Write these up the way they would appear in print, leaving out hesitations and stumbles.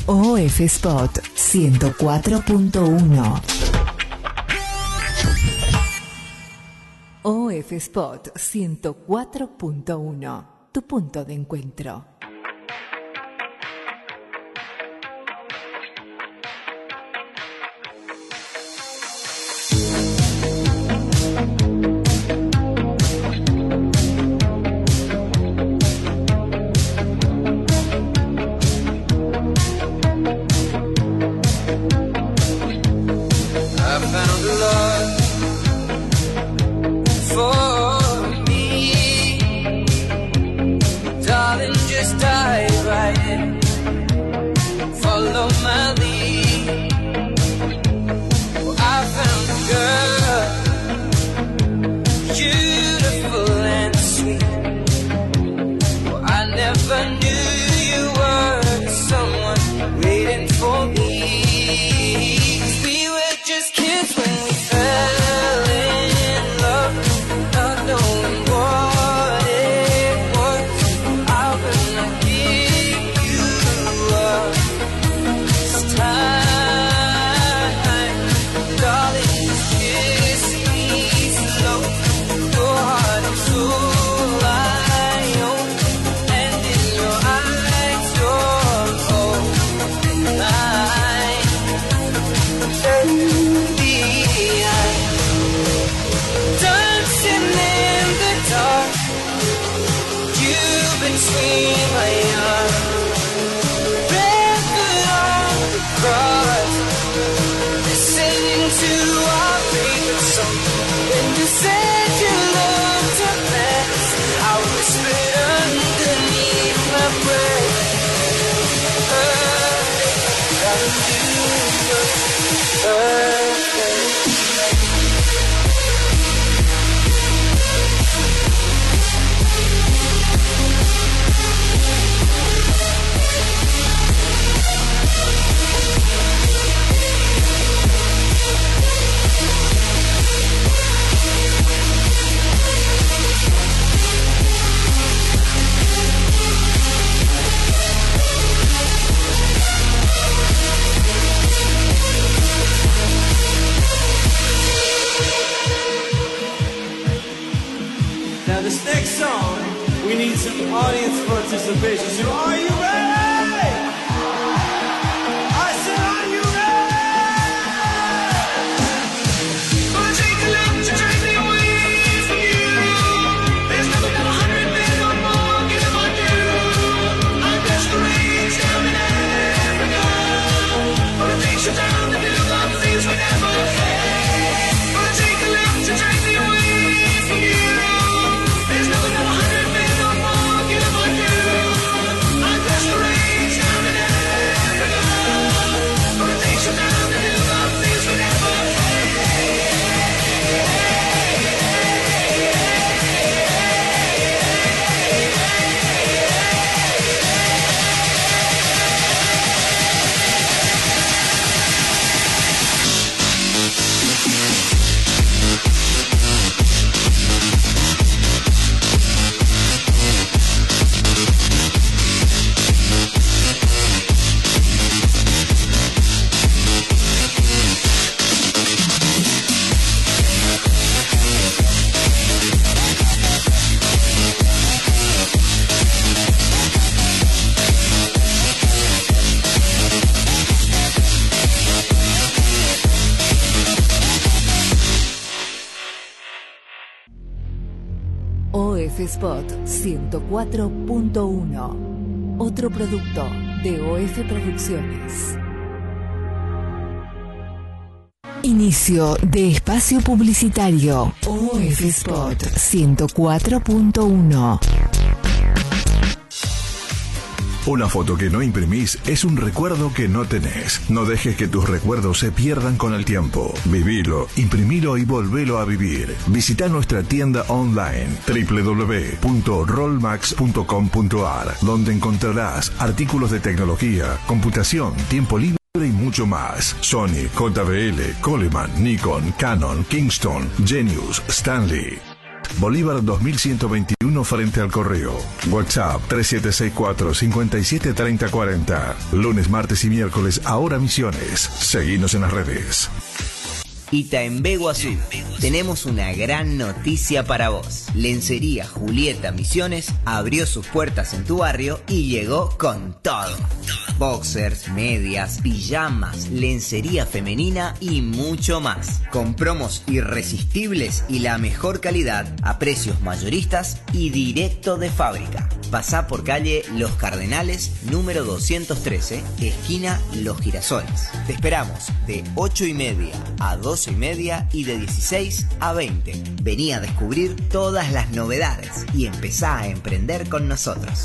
OF Spot 104.1. OF Spot 104.1. Tu punto de encuentro. OF Spot 104.1. Otro producto de OF Producciones. Inicio de espacio publicitario. OF Spot 104.1. Una foto que no imprimís es un recuerdo que no tenés. No dejes que tus recuerdos se pierdan con el tiempo. Vivilo, imprimilo y volvelo a vivir. Visita nuestra tienda online www.rollmax.com.ar, donde encontrarás artículos de tecnología, computación, tiempo libre y mucho más. Sony, JBL, Coleman, Nikon, Canon, Kingston, Genius, Stanley. Bolívar 2121 frente al correo. WhatsApp 3764-573040. Lunes, martes y miércoles, ahora Misiones. Seguinos en las redes. Itaembé Guazú, tenemos una gran noticia para vos. Lencería Julieta Misiones abrió sus puertas en tu barrio y llegó con todo. Boxers, medias, pijamas, lencería femenina y mucho más. Con promos irresistibles y la mejor calidad a precios mayoristas y directo de fábrica. Pasá por calle Los Cardenales, número 213, esquina Los Girasoles. Te esperamos de 8:30 a 12:30 y de 16 a 20. Vení a descubrir todas las novedades y empezá a emprender con nosotros.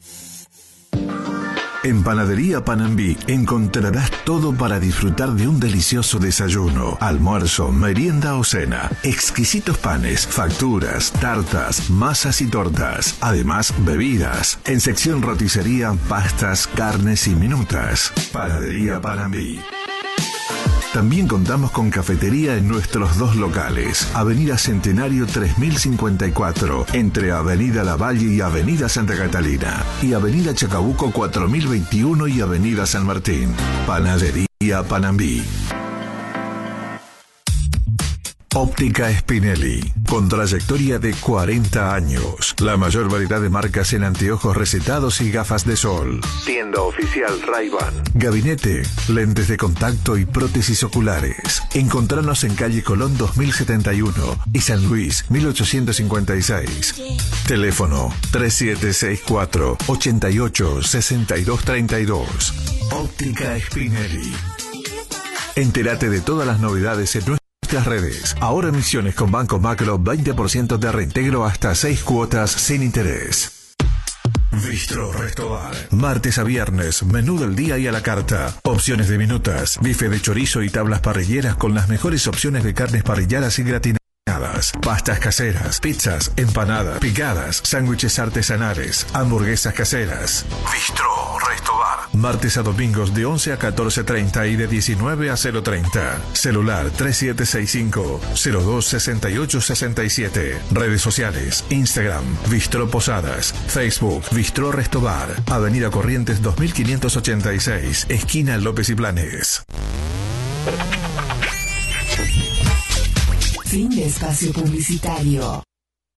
En Panadería Panambí encontrarás todo para disfrutar de un delicioso desayuno, almuerzo, merienda o cena. Exquisitos panes, facturas, tartas, masas y tortas. Además, bebidas. En sección roticería, pastas, carnes y minutas. Panadería Panambí. También contamos con cafetería en nuestros dos locales. Avenida Centenario 3054, entre Avenida Lavalle y Avenida Santa Catalina. Y Avenida Chacabuco 4021 y Avenida San Martín. Panadería Panambí. Óptica Spinelli, con trayectoria de 40 años. La mayor variedad de marcas en anteojos recetados y gafas de sol. Tienda oficial Ray-Ban. Gabinete, lentes de contacto y prótesis oculares. Encontranos en calle Colón 2071 y San Luis 1856. Teléfono 3764 88 6232. Óptica Spinelli. Entérate de todas las novedades en nuestras redes. Ahora Misiones con Banco Macro, 20% de reintegro hasta 6 cuotas sin interés. Bistro Restobar. Martes a viernes, menú del día y a la carta. Opciones de minutas, bife de chorizo y tablas parrilleras con las mejores opciones de carnes parrilladas y gratinadas. Pastas caseras, pizzas, empanadas, picadas, sándwiches artesanales, hamburguesas caseras. Bistro Restobar. Martes a domingos de 11 a 14:30 y de 19 a 0:30. Celular 3765-026867. Redes sociales, Instagram, Bistro Posadas, Facebook, Bistro Restobar. Avenida Corrientes 2586, esquina López y Planes. Fin de espacio publicitario.